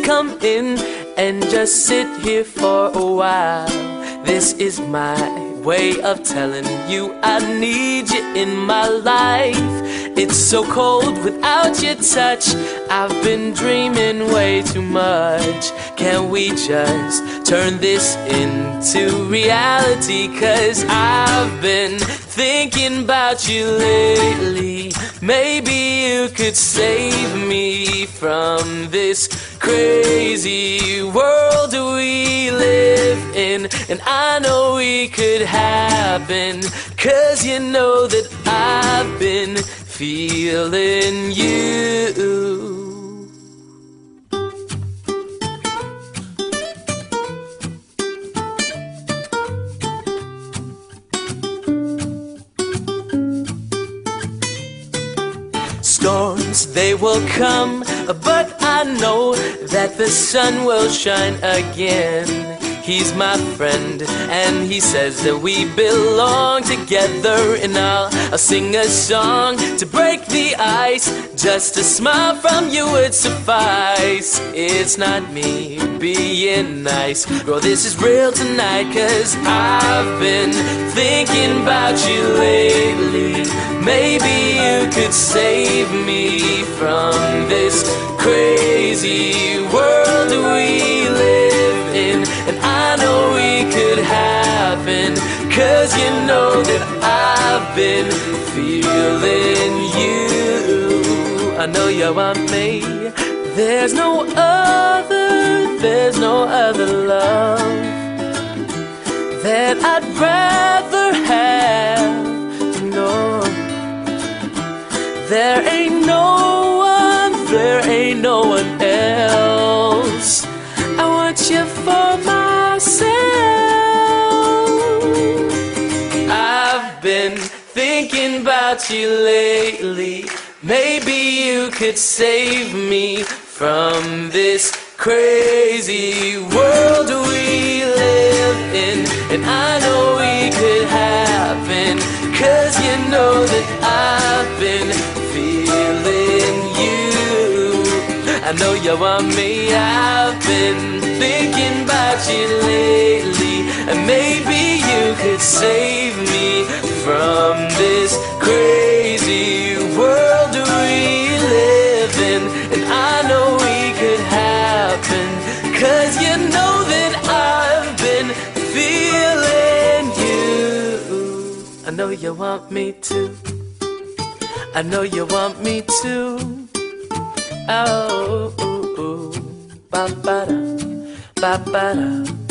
come in and just sit here for a while. This is my way of telling you I need you in my life. It's so cold without your touch. I've been dreaming way too much. Can we just turn this into reality? 'Cause I've been thinking about you lately. Maybe you could save me from this crazy world we live in. And I know we could happen, 'cause you know that I've been feeling you. Storms, they will come, but I know that the sun will shine again. He's my friend, and he says that we belong together. And I'll sing a song to break the ice. Just a smile from you would suffice. It's not me being nice, girl, this is real tonight. 'Cause I've been thinking about you lately. Maybe you could save me from this crazy world we live in. And I know we could happen, 'cause you know that I've been feeling you. I know you want me. There's no other love that I'd rather have. No, there ain't no one else. I want you for myself. I've been thinking about you lately. Maybe you could save me from this crazy world we live in. And I know we could happen, 'cause you know that I've been feeling you. I know you want me. I've been thinking about you lately. And maybe you could save me from this crazy world we live in. And I know we could happen, 'cause you know that I've been feeling you. I know you want me to. I know you want me to. Oh, ba ba da, ba ba da.